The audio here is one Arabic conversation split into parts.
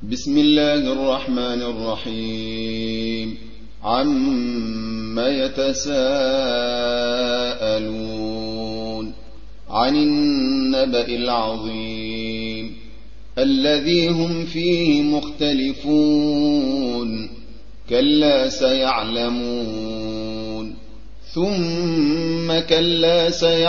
بسم الله الرحمن الرحيم عم يتساءلون عن النبأ العظيم الذي هم فيه مختلفون كلا سيعلمون ثم كلا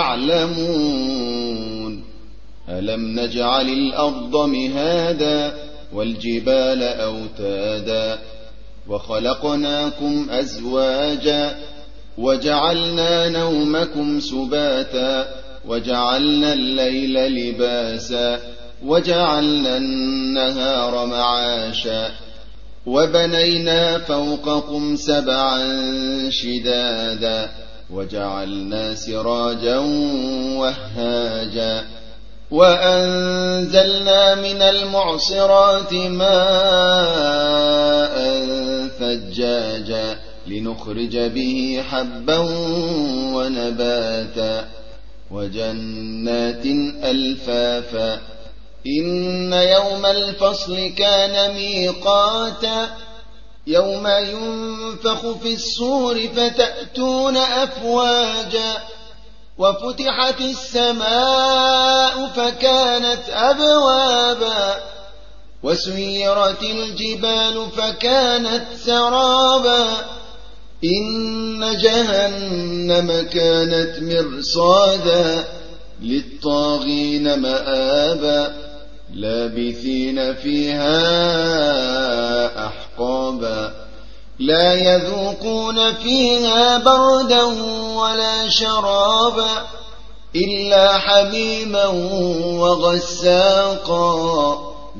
سيعلمون ألم نجعل الأرض مهادا والجبال أوتادا وخلقناكم أزواجا وجعلنا نومكم سباتا وجعلنا الليل لباسا وجعلنا النهار معاشا وبنينا فوقكم سبعا شدادا وجعلنا سراجا وهاجا وأنزلنا من المعصرات ماء ثجاجا لنخرج به حبا ونباتا وجنات ألفافا إن يوم الفصل كان ميقاتا يوم ينفخ في الصور فتأتون أفواجا وفتحت السماء فكانت أبوابا وسيرت الجبال فكانت سرابا إن جهنم كانت مرصادا للطاغين مآبا لابثين فيها أحقابا لا يذوقون فيها بردا ولا شرابا إلا حميما وغساقا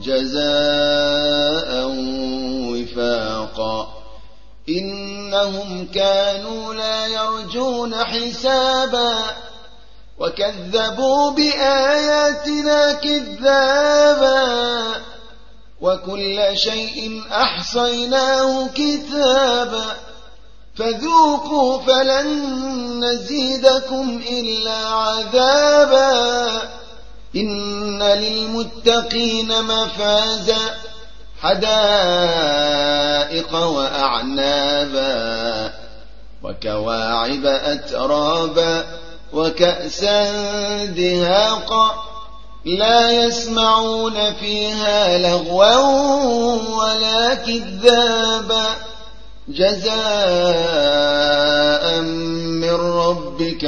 جزاء وفاقا إنهم كانوا لا يرجون حسابا وكذبوا بآياتنا كذابا وكل شيء أحصيناه كتابا فذوقوا فلن نزيدكم إلا عذابا إن للمتقين مفازا حدائق وأعنابا وكواعب أترابا وكأسا دهاقا لا يسمعون فيها لغوا ولا كذابا جزاء من ربك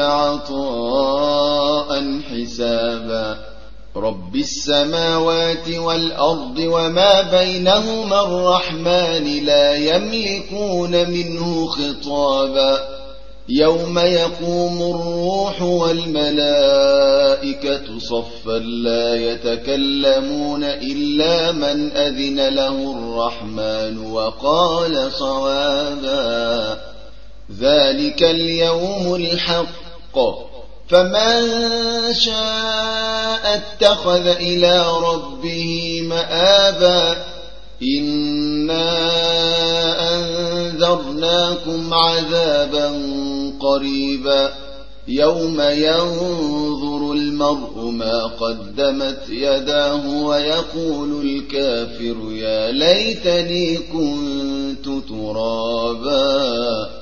عطاء حسابا رب السماوات والأرض وما بينهما الرحمن لا يملكون منه خطابا يوم يقوم الروح والملائكة صفا لا يتكلمون إلا من أذن له الرحمن وقال صوابا ذلك اليوم الحق فمن شاء اتخذ إلى ربه مآبا إنا أنذرناكم عذابا قريبا يوم ينظر المرء ما قدمت يداه ويقول الكافر يا ليتني كنت ترابا